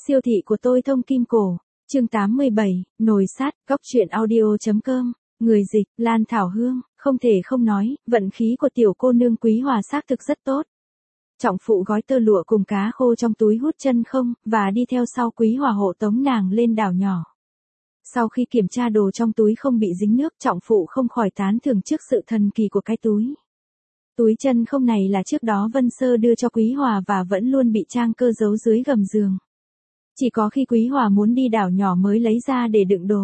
Siêu thị của tôi thông kim cổ. Chương 87, nồi sát, góc truyện audio.com. Người dịch, Lan Thảo Hương, không thể không nói, vận khí của tiểu cô nương Quý Hòa xác thực rất tốt. Trọng phụ gói tơ lụa cùng cá khô trong túi hút chân không, và đi theo sau Quý Hòa hộ tống nàng lên đảo nhỏ. Sau khi kiểm tra đồ trong túi không bị dính nước, trọng phụ không khỏi tán thưởng trước sự thần kỳ của cái túi. Túi chân không này là trước đó Vân Sơ đưa cho Quý Hòa và vẫn luôn bị Trang Cơ giấu dưới gầm giường. Chỉ có khi Quý Hòa muốn đi đảo nhỏ mới lấy ra để đựng đồ.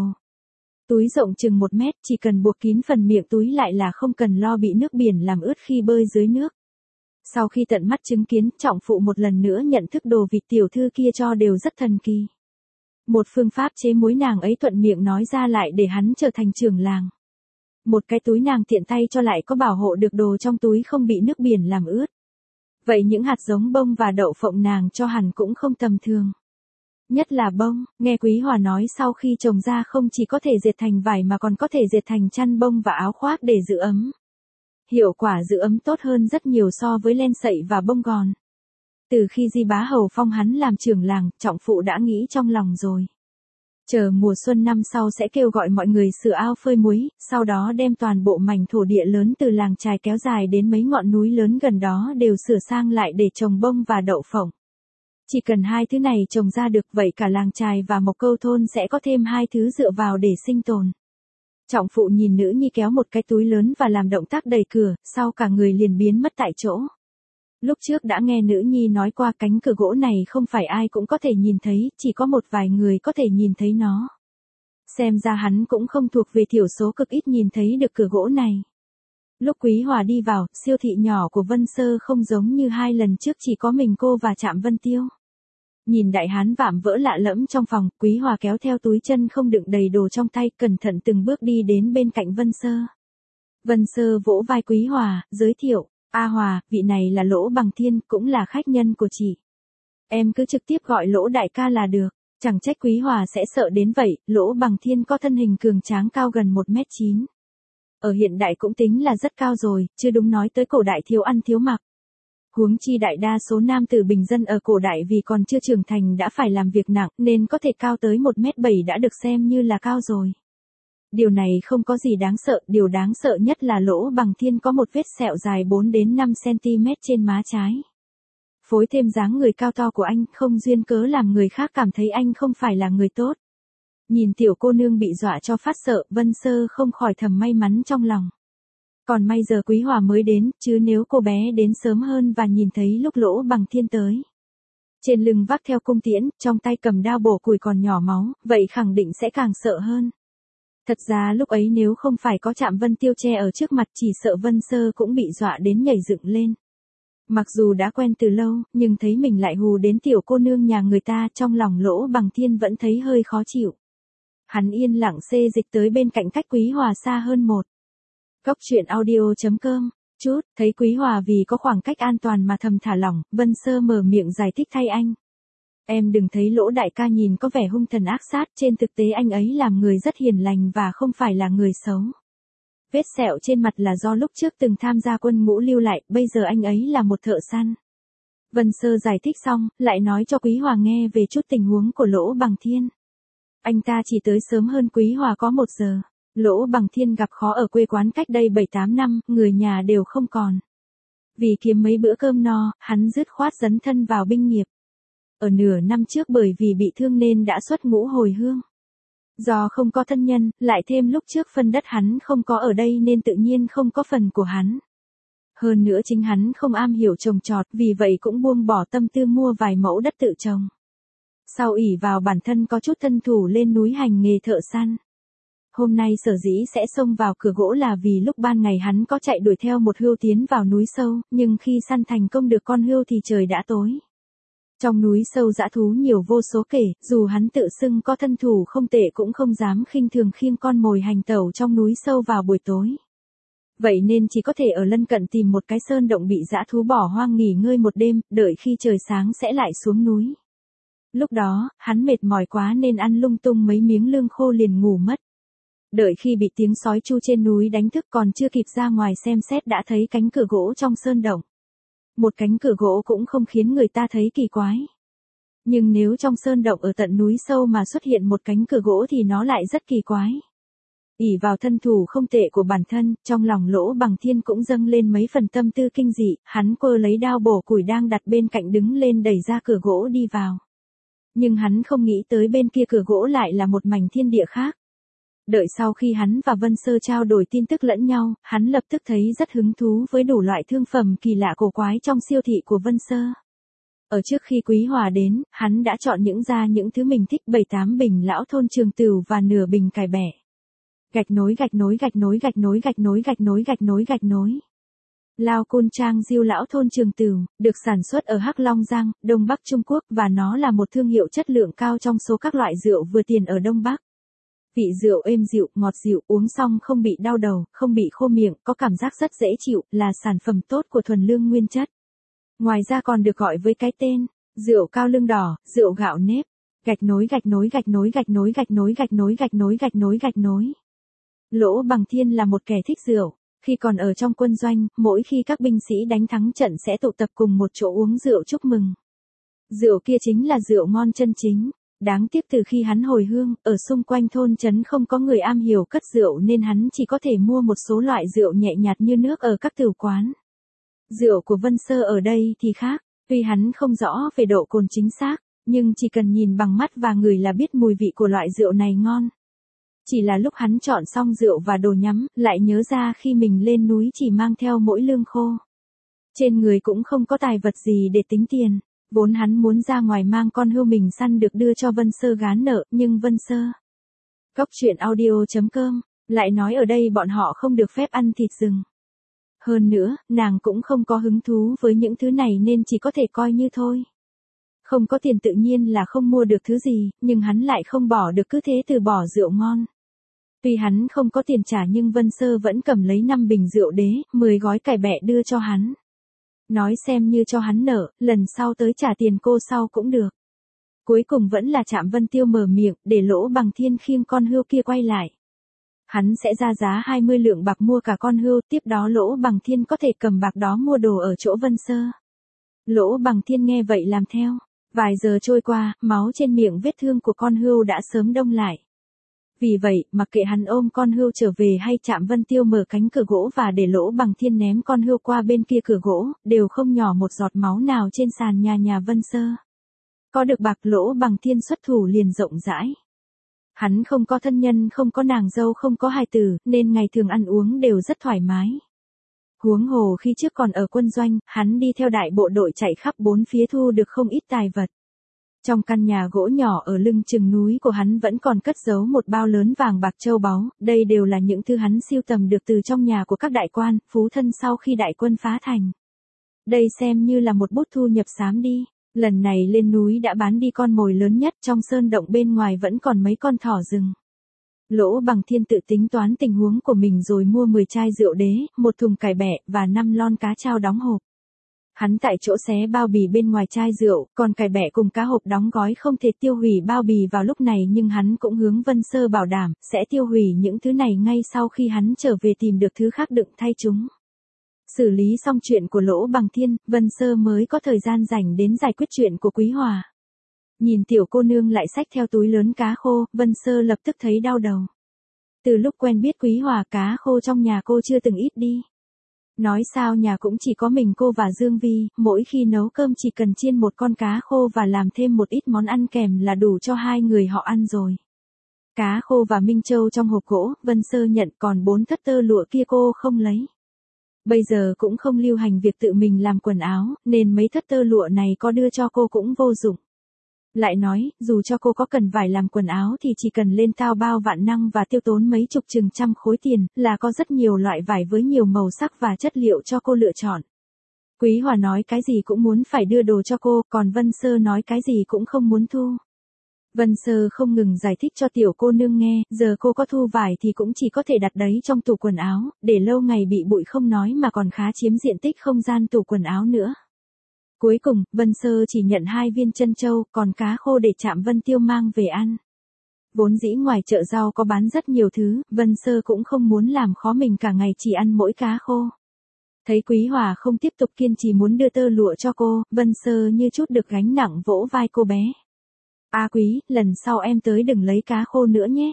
Túi rộng chừng 1 mét, chỉ cần buộc kín phần miệng túi lại là không cần lo bị nước biển làm ướt khi bơi dưới nước. Sau khi tận mắt chứng kiến, trọng phụ một lần nữa nhận thức đồ vịt tiểu thư kia cho đều rất thần kỳ. Một phương pháp chế muối nàng ấy thuận miệng nói ra lại để hắn trở thành trưởng làng. Một cái túi nàng tiện tay cho lại có bảo hộ được đồ trong túi không bị nước biển làm ướt. Vậy những hạt giống bông và đậu phộng nàng cho hẳn cũng không tầm thường. Nhất là bông, nghe Quý Hòa nói sau khi trồng ra không chỉ có thể dệt thành vải mà còn có thể dệt thành chăn bông và áo khoác để giữ ấm. Hiệu quả giữ ấm tốt hơn rất nhiều so với len sậy và bông gòn. Từ khi Di Bá Hầu phong hắn làm trưởng làng, trọng phụ đã nghĩ trong lòng rồi. Chờ mùa xuân năm sau sẽ kêu gọi mọi người sửa ao phơi muối, sau đó đem toàn bộ mảnh thổ địa lớn từ làng chài kéo dài đến mấy ngọn núi lớn gần đó đều sửa sang lại để trồng bông và đậu phộng. Chỉ cần 2 thứ này trồng ra được vậy cả làng chài và Mộc Câu thôn sẽ có thêm 2 thứ dựa vào để sinh tồn. Trọng phụ nhìn nữ nhi kéo một cái túi lớn và làm động tác đẩy cửa, sau cả người liền biến mất tại chỗ. Lúc trước đã nghe nữ nhi nói qua cánh cửa gỗ này không phải ai cũng có thể nhìn thấy, chỉ có một vài người có thể nhìn thấy nó. Xem ra hắn cũng không thuộc về thiểu số cực ít nhìn thấy được cửa gỗ này. Lúc Quý Hòa đi vào, siêu thị nhỏ của Vân Sơ không giống như 2 lần trước chỉ có mình cô và Trạm Vân Tiêu. Nhìn đại hán vạm vỡ lạ lẫm trong phòng, Quý Hòa kéo theo túi chân không đựng đầy đồ trong tay, cẩn thận từng bước đi đến bên cạnh Vân Sơ. Vân Sơ vỗ vai Quý Hòa, giới thiệu, A Hòa, vị này là Lỗ Bằng Thiên, cũng là khách nhân của chị. Em cứ trực tiếp gọi Lỗ đại ca là được, chẳng trách Quý Hòa sẽ sợ đến vậy, Lỗ Bằng Thiên có thân hình cường tráng cao gần 1m9. Ở hiện đại cũng tính là rất cao rồi, chứ đúng nói tới cổ đại thiếu ăn thiếu mặc. Huống chi đại đa số nam tử bình dân ở cổ đại vì còn chưa trưởng thành đã phải làm việc nặng nên có thể cao tới 1m7 đã được xem như là cao rồi. Điều này không có gì đáng sợ, điều đáng sợ nhất là Lỗ Bằng Thiên có một vết sẹo dài 4 đến 5 cm trên má trái. Phối thêm dáng người cao to của anh không duyên cớ làm người khác cảm thấy anh không phải là người tốt. Nhìn tiểu cô nương bị dọa cho phát sợ, Vân Sơ không khỏi thầm may mắn trong lòng. Còn may giờ Quý Hòa mới đến, chứ nếu cô bé đến sớm hơn và nhìn thấy lúc Lỗ Bằng Thiên tới. Trên lưng vác theo cung tiễn, trong tay cầm đao bổ củi còn nhỏ máu, vậy khẳng định sẽ càng sợ hơn. Thật ra lúc ấy nếu không phải có Trạm Vân Tiêu che ở trước mặt chỉ sợ Vân Sơ cũng bị dọa đến nhảy dựng lên. Mặc dù đã quen từ lâu, nhưng thấy mình lại hù đến tiểu cô nương nhà người ta trong lòng Lỗ Bằng Thiên vẫn thấy hơi khó chịu. Hắn yên lặng xê dịch tới bên cạnh cách Quý Hòa xa hơn một. Góc truyện audio.com, thấy Quý Hòa vì có khoảng cách an toàn mà thầm thả lỏng, Vân Sơ mở miệng giải thích thay anh. Em đừng thấy Lỗ đại ca nhìn có vẻ hung thần ác sát, trên thực tế anh ấy làm người rất hiền lành và không phải là người xấu. Vết sẹo trên mặt là do lúc trước từng tham gia quân ngũ lưu lại, bây giờ anh ấy là một thợ săn. Vân Sơ giải thích xong, lại nói cho Quý Hòa nghe về chút tình huống của Lỗ Bằng Thiên. Anh ta chỉ tới sớm hơn Quý Hòa có 1 giờ. Lỗ Bằng Thiên gặp khó ở quê quán cách đây 7-8 năm, người nhà đều không còn. Vì kiếm mấy bữa cơm no, hắn dứt khoát dấn thân vào binh nghiệp. Ở nửa năm trước bởi vì bị thương nên đã xuất ngũ hồi hương. Do không có thân nhân, lại thêm lúc trước phân đất hắn không có ở đây nên tự nhiên không có phần của hắn. Hơn nữa chính hắn không am hiểu trồng trọt, vì vậy cũng buông bỏ tâm tư mua vài mẫu đất tự trồng. Sau ỷ vào bản thân có chút thân thủ lên núi hành nghề thợ săn. Hôm nay sở dĩ sẽ xông vào cửa gỗ là vì lúc ban ngày hắn có chạy đuổi theo một hươu tiến vào núi sâu, nhưng khi săn thành công được con hươu thì trời đã tối. Trong núi sâu dã thú nhiều vô số kể, dù hắn tự xưng có thân thủ không tệ cũng không dám khinh thường khiêng con mồi hành tẩu trong núi sâu vào buổi tối. Vậy nên chỉ có thể ở lân cận tìm một cái sơn động bị dã thú bỏ hoang nghỉ ngơi một đêm, đợi khi trời sáng sẽ lại xuống núi. Lúc đó, hắn mệt mỏi quá nên ăn lung tung mấy miếng lương khô liền ngủ mất. Đợi khi bị tiếng sói tru trên núi đánh thức còn chưa kịp ra ngoài xem xét đã thấy cánh cửa gỗ trong sơn động. Một cánh cửa gỗ cũng không khiến người ta thấy kỳ quái. Nhưng nếu trong sơn động ở tận núi sâu mà xuất hiện một cánh cửa gỗ thì nó lại rất kỳ quái. Ỷ vào thân thủ không tệ của bản thân, trong lòng Lỗ Bằng Thiên cũng dâng lên mấy phần tâm tư kinh dị, hắn quơ lấy đao bổ củi đang đặt bên cạnh đứng lên đẩy ra cửa gỗ đi vào. Nhưng hắn không nghĩ tới bên kia cửa gỗ lại là một mảnh thiên địa khác. Đợi sau khi hắn và Vân Sơ trao đổi tin tức lẫn nhau, hắn lập tức thấy rất hứng thú với đủ loại thương phẩm kỳ lạ cổ quái trong siêu thị của Vân Sơ. Ở trước khi Quý Hòa đến, hắn đã chọn những thứ mình thích, 7-8 bình lão thôn trường tửu và nửa bình cải bẹ. Gạch nối. Lao Côn Trang Diêu lão thôn trường tửu, được sản xuất ở Hắc Long Giang, Đông Bắc Trung Quốc và nó là một thương hiệu chất lượng cao trong số các loại rượu vừa tiền ở Đông Bắc. Vị rượu êm dịu, ngọt dịu, uống xong không bị đau đầu, không bị khô miệng, có cảm giác rất dễ chịu, là sản phẩm tốt của thuần lương nguyên chất. Ngoài ra còn được gọi với cái tên, rượu cao lương đỏ, rượu gạo nếp. Gạch nối. Lỗ Bằng Thiên là một kẻ thích rượu. Khi còn ở trong quân doanh, mỗi khi các binh sĩ đánh thắng trận sẽ tụ tập cùng một chỗ uống rượu chúc mừng. Rượu kia chính là rượu ngon chân chính. Đáng tiếc từ khi hắn hồi hương, ở xung quanh thôn trấn không có người am hiểu cất rượu nên hắn chỉ có thể mua một số loại rượu nhẹ nhạt như nước ở các tửu quán. Rượu của Vân Sơ ở đây thì khác, tuy hắn không rõ về độ cồn chính xác, nhưng chỉ cần nhìn bằng mắt và ngửi là biết mùi vị của loại rượu này ngon. Chỉ là lúc hắn chọn xong rượu và đồ nhắm, lại nhớ ra khi mình lên núi chỉ mang theo mỗi lương khô. Trên người cũng không có tài vật gì để tính tiền. Vốn hắn muốn ra ngoài mang con hươu mình săn được đưa cho Vân Sơ gán nợ, nhưng Vân Sơ. Coctruyện.audio.com lại nói ở đây bọn họ không được phép ăn thịt rừng. Hơn nữa, nàng cũng không có hứng thú với những thứ này nên chỉ có thể coi như thôi. Không có tiền tự nhiên là không mua được thứ gì, nhưng hắn lại không bỏ được cứ thế từ bỏ rượu ngon. Tuy hắn không có tiền trả nhưng Vân Sơ vẫn cầm lấy 5 bình rượu đế, 10 gói cải bẹ đưa cho hắn. Nói xem như cho hắn nợ, lần sau tới trả tiền cô sau cũng được. Cuối cùng vẫn là Trạm Vân Tiêu mở miệng, để Lỗ Bằng Thiên khiêng con hươu kia quay lại. Hắn sẽ ra giá 20 lượng bạc mua cả con hươu, tiếp đó Lỗ Bằng Thiên có thể cầm bạc đó mua đồ ở chỗ Vân Sơ. Lỗ Bằng Thiên nghe vậy làm theo. Vài giờ trôi qua, máu trên miệng vết thương của con hươu đã sớm đông lại. Vì vậy, mặc kệ hắn ôm con hươu trở về hay Trạm Vân Tiêu mở cánh cửa gỗ và để Lỗ Bằng Thiên ném con hươu qua bên kia cửa gỗ, đều không nhỏ một giọt máu nào trên sàn nhà Vân Sơ. Có được bạc, Lỗ Bằng Thiên xuất thủ liền rộng rãi. Hắn không có thân nhân, không có nàng dâu, không có hài tử, nên ngày thường ăn uống đều rất thoải mái. Huống hồ khi trước còn ở quân doanh, hắn đi theo đại bộ đội chạy khắp bốn phía thu được không ít tài vật. Trong căn nhà gỗ nhỏ ở lưng chừng núi của hắn vẫn còn cất giấu một bao lớn vàng bạc châu báu, đây đều là những thứ hắn sưu tầm được từ trong nhà của các đại quan, phú thân sau khi đại quân phá thành. Đây xem như là một bút thu nhập xám đi. Lần này lên núi đã bán đi con mồi lớn nhất, trong sơn động bên ngoài vẫn còn mấy con thỏ rừng. Lỗ Bằng Thiên tự tính toán tình huống của mình rồi mua 10 chai rượu đế, 1 thùng cải bẹ và 5 lon cá trao đóng hộp. Hắn tại chỗ xé bao bì bên ngoài chai rượu, còn cải bẹ cùng cá hộp đóng gói không thể tiêu hủy bao bì vào lúc này, nhưng hắn cũng hướng Vân Sơ bảo đảm sẽ tiêu hủy những thứ này ngay sau khi hắn trở về tìm được thứ khác đựng thay chúng. Xử lý xong chuyện của Lỗ Bằng Thiên, Vân Sơ mới có thời gian rảnh đến giải quyết chuyện của Quý Hòa. Nhìn tiểu cô nương lại xách theo túi lớn cá khô, Vân Sơ lập tức thấy đau đầu. Từ lúc quen biết Quý Hòa, cá khô trong nhà cô chưa từng ít đi. Nói sao nhà cũng chỉ có mình cô và Dương Vi, mỗi khi nấu cơm chỉ cần chiên một con cá khô và làm thêm một ít món ăn kèm là đủ cho 2 người họ ăn rồi. Cá khô và Minh Châu trong hộp gỗ, Vân Sơ nhận, còn 4 thất tơ lụa kia cô không lấy. Bây giờ cũng không lưu hành việc tự mình làm quần áo, nên mấy thất tơ lụa này có đưa cho cô cũng vô dụng. Lại nói, dù cho cô có cần vải làm quần áo thì chỉ cần lên thao bao vạn năng và tiêu tốn mấy chục chừng trăm khối tiền, là có rất nhiều loại vải với nhiều màu sắc và chất liệu cho cô lựa chọn. Quý Hòa nói cái gì cũng muốn phải đưa đồ cho cô, còn Vân Sơ nói cái gì cũng không muốn thu. Vân Sơ không ngừng giải thích cho tiểu cô nương nghe, giờ cô có thu vải thì cũng chỉ có thể đặt đấy trong tủ quần áo, để lâu ngày bị bụi không nói mà còn khá chiếm diện tích không gian tủ quần áo nữa. Cuối cùng, Vân Sơ chỉ nhận 2 viên trân châu, còn cá khô để Trạm Vân Tiêu mang về ăn. Vốn dĩ ngoài chợ rau có bán rất nhiều thứ, Vân Sơ cũng không muốn làm khó mình cả ngày chỉ ăn mỗi cá khô. Thấy Quý Hòa không tiếp tục kiên trì muốn đưa tơ lụa cho cô, Vân Sơ như chút được gánh nặng vỗ vai cô bé. Quý, lần sau em tới đừng lấy cá khô nữa nhé.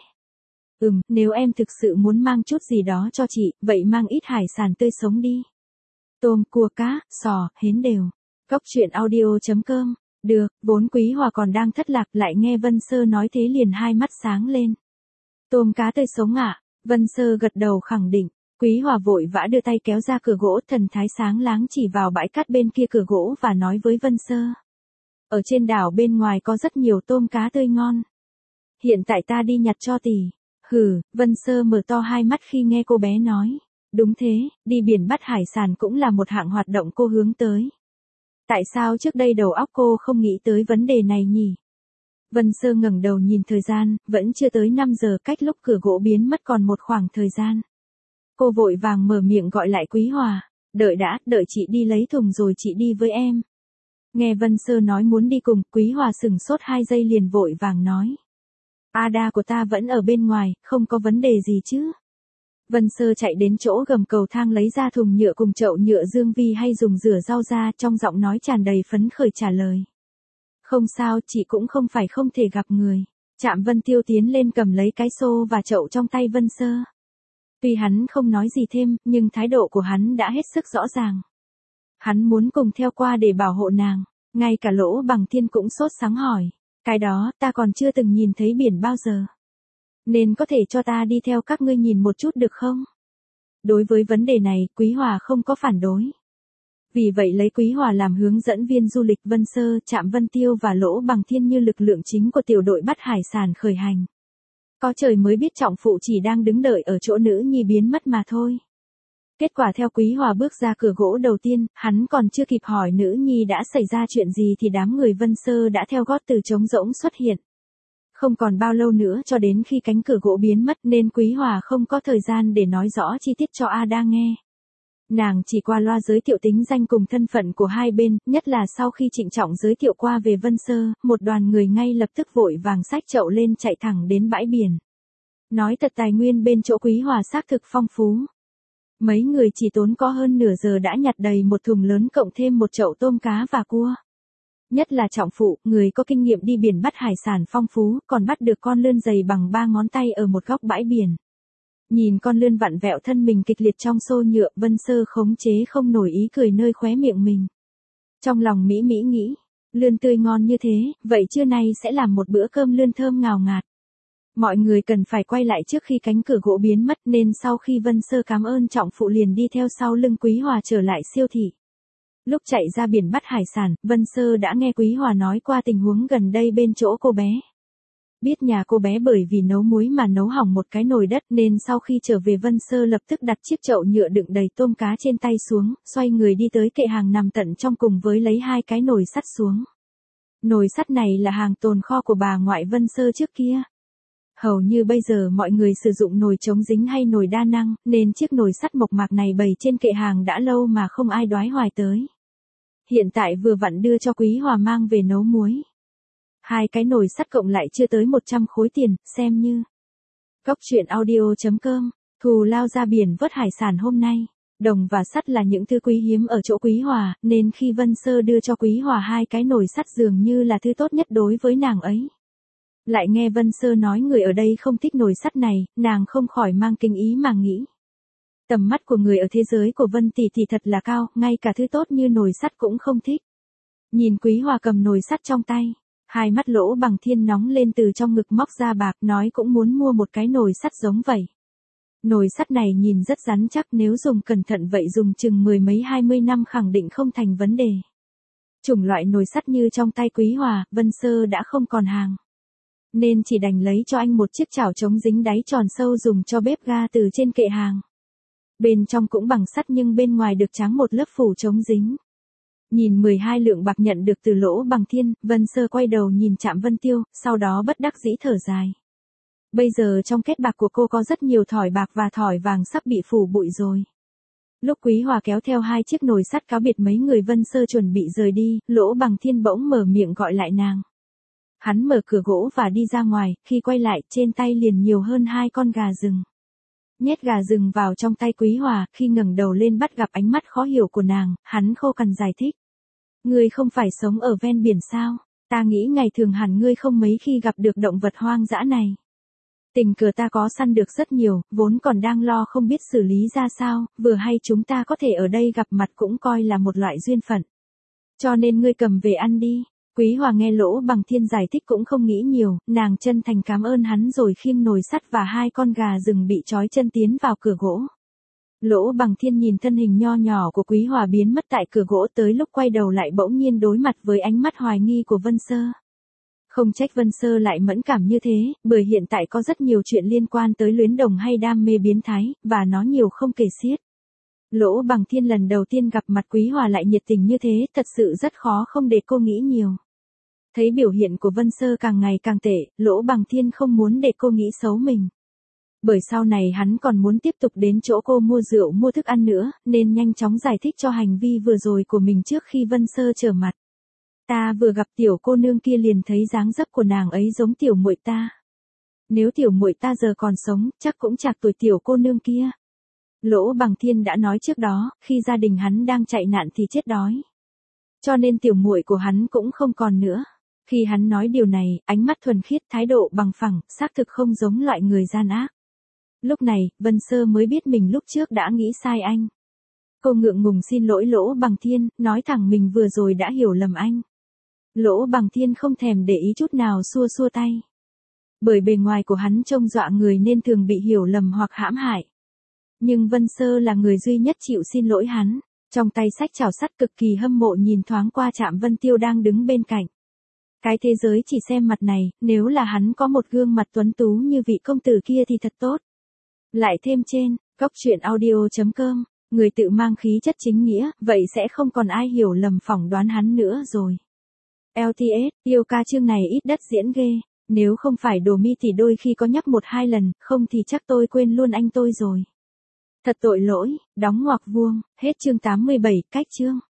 Nếu em thực sự muốn mang chút gì đó cho chị, vậy mang ít hải sản tươi sống đi. Tôm, cua, cá, sò, hến đều. Cốc truyện audio.com. Được, vốn Quý Hòa còn đang thất lạc lại nghe Vân Sơ nói thế liền hai mắt sáng lên. Tôm cá tươi sống ạ? Vân Sơ gật đầu khẳng định. Quý Hòa vội vã đưa tay kéo ra cửa gỗ, thần thái sáng láng chỉ vào bãi cát bên kia cửa gỗ và nói với Vân Sơ. Ở trên đảo bên ngoài có rất nhiều tôm cá tươi ngon. Hiện tại ta đi nhặt cho tỷ. Vân Sơ mở to hai mắt khi nghe cô bé nói. Đúng thế, đi biển bắt hải sản cũng là một hạng hoạt động cô hướng tới. Tại sao trước đây đầu óc cô không nghĩ tới vấn đề này nhỉ? Vân Sơ ngẩng đầu nhìn thời gian, vẫn chưa tới 5 giờ, cách lúc cửa gỗ biến mất còn một khoảng thời gian. Cô vội vàng mở miệng gọi lại Quý Hòa. Đợi đã, đợi chị đi lấy thùng rồi chị đi với em. Nghe Vân Sơ nói muốn đi cùng, Quý Hòa sửng sốt 2 giây liền vội vàng nói. Ada của ta vẫn ở bên ngoài, không có vấn đề gì chứ. Vân Sơ chạy đến chỗ gầm cầu thang lấy ra thùng nhựa cùng chậu nhựa Dương Vi hay dùng rửa rau ra, trong giọng nói tràn đầy phấn khởi trả lời. Không sao, chị cũng không phải không thể gặp người. Trạm Vân Tiêu tiến lên cầm lấy cái xô và chậu trong tay Vân Sơ. Tuy hắn không nói gì thêm, nhưng thái độ của hắn đã hết sức rõ ràng. Hắn muốn cùng theo qua để bảo hộ nàng. Ngay cả Lỗ Bằng Thiên cũng sốt sáng hỏi. Cái đó, ta còn chưa từng nhìn thấy biển bao giờ. Nên có thể cho ta đi theo các ngươi nhìn một chút được không? Đối với vấn đề này, Quý Hòa không có phản đối. Vì vậy lấy Quý Hòa làm hướng dẫn viên du lịch, Vân Sơ, Trạm Vân Tiêu và Lỗ Bằng Thiên như lực lượng chính của tiểu đội bắt hải sản khởi hành. Có trời mới biết trọng phụ chỉ đang đứng đợi ở chỗ nữ nhi biến mất mà thôi. Kết quả theo Quý Hòa bước ra cửa gỗ đầu tiên, hắn còn chưa kịp hỏi nữ nhi đã xảy ra chuyện gì thì đám người Vân Sơ đã theo gót từ trống rỗng xuất hiện. Không còn bao lâu nữa cho đến khi cánh cửa gỗ biến mất nên Quý Hòa không có thời gian để nói rõ chi tiết cho Ada nghe. Nàng chỉ qua loa giới thiệu tính danh cùng thân phận của hai bên, nhất là sau khi trịnh trọng giới thiệu qua về Vân Sơ, một đoàn người ngay lập tức vội vàng xách chậu lên chạy thẳng đến bãi biển. Nói thật tài nguyên bên chỗ Quý Hòa xác thực phong phú. Mấy người chỉ tốn có hơn nửa giờ đã nhặt đầy một thùng lớn cộng thêm một chậu tôm cá và cua. Nhất là trọng phụ, người có kinh nghiệm đi biển bắt hải sản phong phú, còn bắt được con lươn dày bằng 3 ngón tay ở một góc bãi biển. Nhìn con lươn vặn vẹo thân mình kịch liệt trong xô nhựa, Vân Sơ khống chế không nổi ý cười nơi khóe miệng mình. Trong lòng Mỹ nghĩ, lươn tươi ngon như thế, vậy trưa nay sẽ làm một bữa cơm lươn thơm ngào ngạt. Mọi người cần phải quay lại trước khi cánh cửa gỗ biến mất nên sau khi Vân Sơ cảm ơn trọng phụ liền đi theo sau lưng Quý Hòa trở lại siêu thị. Lúc chạy ra biển bắt hải sản, Vân Sơ đã nghe Quý Hòa nói qua tình huống gần đây bên chỗ cô bé. Biết nhà cô bé bởi vì nấu muối mà nấu hỏng một cái nồi đất nên sau khi trở về Vân Sơ lập tức đặt chiếc chậu nhựa đựng đầy tôm cá trên tay xuống, xoay người đi tới kệ hàng nằm tận trong cùng với lấy 2 cái nồi sắt xuống. Nồi sắt này là hàng tồn kho của bà ngoại Vân Sơ trước kia. Hầu như bây giờ mọi người sử dụng nồi chống dính hay nồi đa năng, nên chiếc nồi sắt mộc mạc này bày trên kệ hàng đã lâu mà không ai đoái hoài tới. Hiện tại vừa vặn đưa cho Quý Hòa mang về nấu muối. 2 cái nồi sắt cộng lại chưa tới 100 khối tiền, xem như. Cốc truyện audio.com, thù lao ra biển vớt hải sản hôm nay. Đồng và sắt là những thứ quý hiếm ở chỗ Quý Hòa, nên khi Vân Sơ đưa cho Quý Hòa 2 cái nồi sắt dường như là thứ tốt nhất đối với nàng ấy. Lại nghe Vân Sơ nói người ở đây không thích nồi sắt này, nàng không khỏi mang kinh ý mà nghĩ. Tầm mắt của người ở thế giới của Vân tỷ thì thật là cao, ngay cả thứ tốt như nồi sắt cũng không thích. Nhìn Quý Hòa cầm nồi sắt trong tay, hai mắt Lỗ Bằng Thiên nóng lên từ trong ngực móc ra bạc, nói cũng muốn mua một cái nồi sắt giống vậy. Nồi sắt này nhìn rất rắn chắc, nếu dùng cẩn thận vậy dùng chừng 10 mấy 20 năm khẳng định không thành vấn đề. Chủng loại nồi sắt như trong tay Quý Hòa, Vân Sơ đã không còn hàng. Nên chỉ đành lấy cho anh một chiếc chảo chống dính đáy tròn sâu dùng cho bếp ga từ trên kệ hàng. Bên trong cũng bằng sắt nhưng bên ngoài được tráng một lớp phủ chống dính. Nhìn 12 lượng bạc nhận được từ Lỗ Bằng Thiên, Vân Sơ quay đầu nhìn Trạm Vân Tiêu, sau đó bất đắc dĩ thở dài. Bây giờ trong kết bạc của cô có rất nhiều thỏi bạc và thỏi vàng sắp bị phủ bụi rồi. Lúc Quý Hòa kéo theo 2 chiếc nồi sắt cáo biệt mấy người, Vân Sơ chuẩn bị rời đi, Lỗ Bằng Thiên bỗng mở miệng gọi lại nàng. Hắn mở cửa gỗ và đi ra ngoài, khi quay lại trên tay liền nhiều hơn 2 con gà rừng. Nhét gà rừng vào trong tay Quý Hòa, khi ngẩng đầu lên bắt gặp ánh mắt khó hiểu của nàng, hắn khô cằn giải thích. Ngươi không phải sống ở ven biển sao? Ta nghĩ ngày thường hẳn ngươi không mấy khi gặp được động vật hoang dã này. Tình cờ ta có săn được rất nhiều, vốn còn đang lo không biết xử lý ra sao, vừa hay chúng ta có thể ở đây gặp mặt cũng coi là một loại duyên phận. Cho nên ngươi cầm về ăn đi. Quý Hòa nghe Lỗ Bằng Thiên giải thích cũng không nghĩ nhiều, nàng chân thành cảm ơn hắn rồi khiêng nồi sắt và 2 con gà rừng bị trói chân tiến vào cửa gỗ. Lỗ Bằng Thiên nhìn thân hình nho nhỏ của Quý Hòa biến mất tại cửa gỗ, tới lúc quay đầu lại bỗng nhiên đối mặt với ánh mắt hoài nghi của Vân Sơ. Không trách Vân Sơ lại mẫn cảm như thế, bởi hiện tại có rất nhiều chuyện liên quan tới luyến đồng hay đam mê biến thái, và nó nhiều không kể xiết. Lỗ Bằng Thiên lần đầu tiên gặp mặt Quý Hòa lại nhiệt tình như thế, thật sự rất khó không để cô nghĩ nhiều. Thấy biểu hiện của Vân Sơ càng ngày càng tệ, Lỗ Bằng Thiên không muốn để cô nghĩ xấu mình. Bởi sau này hắn còn muốn tiếp tục đến chỗ cô mua rượu mua thức ăn nữa, nên nhanh chóng giải thích cho hành vi vừa rồi của mình trước khi Vân Sơ trở mặt. Ta vừa gặp tiểu cô nương kia liền thấy dáng dấp của nàng ấy giống tiểu muội ta. Nếu tiểu muội ta giờ còn sống, chắc cũng chạc tuổi tiểu cô nương kia. Lỗ Bằng Thiên đã nói trước đó, khi gia đình hắn đang chạy nạn thì chết đói. Cho nên tiểu muội của hắn cũng không còn nữa. Khi hắn nói điều này, ánh mắt thuần khiết, thái độ bằng phẳng, xác thực không giống loại người gian ác. Lúc này, Vân Sơ mới biết mình lúc trước đã nghĩ sai anh. Cô ngượng ngùng xin lỗi Lỗ Bằng Thiên, nói thẳng mình vừa rồi đã hiểu lầm anh. Lỗ Bằng Thiên không thèm để ý chút nào xua xua tay. Bởi bề ngoài của hắn trông dọa người nên thường bị hiểu lầm hoặc hãm hại. Nhưng Vân Sơ là người duy nhất chịu xin lỗi hắn. Trong tay xách chảo sắt cực kỳ hâm mộ nhìn thoáng qua Trạm Vân Tiêu đang đứng bên cạnh. Cái thế giới chỉ xem mặt này, nếu là hắn có một gương mặt tuấn tú như vị công tử kia thì thật tốt. Lại thêm trên, goctruyện.audio.com, người tự mang khí chất chính nghĩa, vậy sẽ không còn ai hiểu lầm phỏng đoán hắn nữa rồi. LTS, yêu ca chương này ít đất diễn ghê, nếu không phải Đồ Mi thì đôi khi có nhắc 1-2 lần, không thì chắc tôi quên luôn anh tôi rồi. Thật tội lỗi, đóng ngoặc vuông, hết chương 87, cách chương.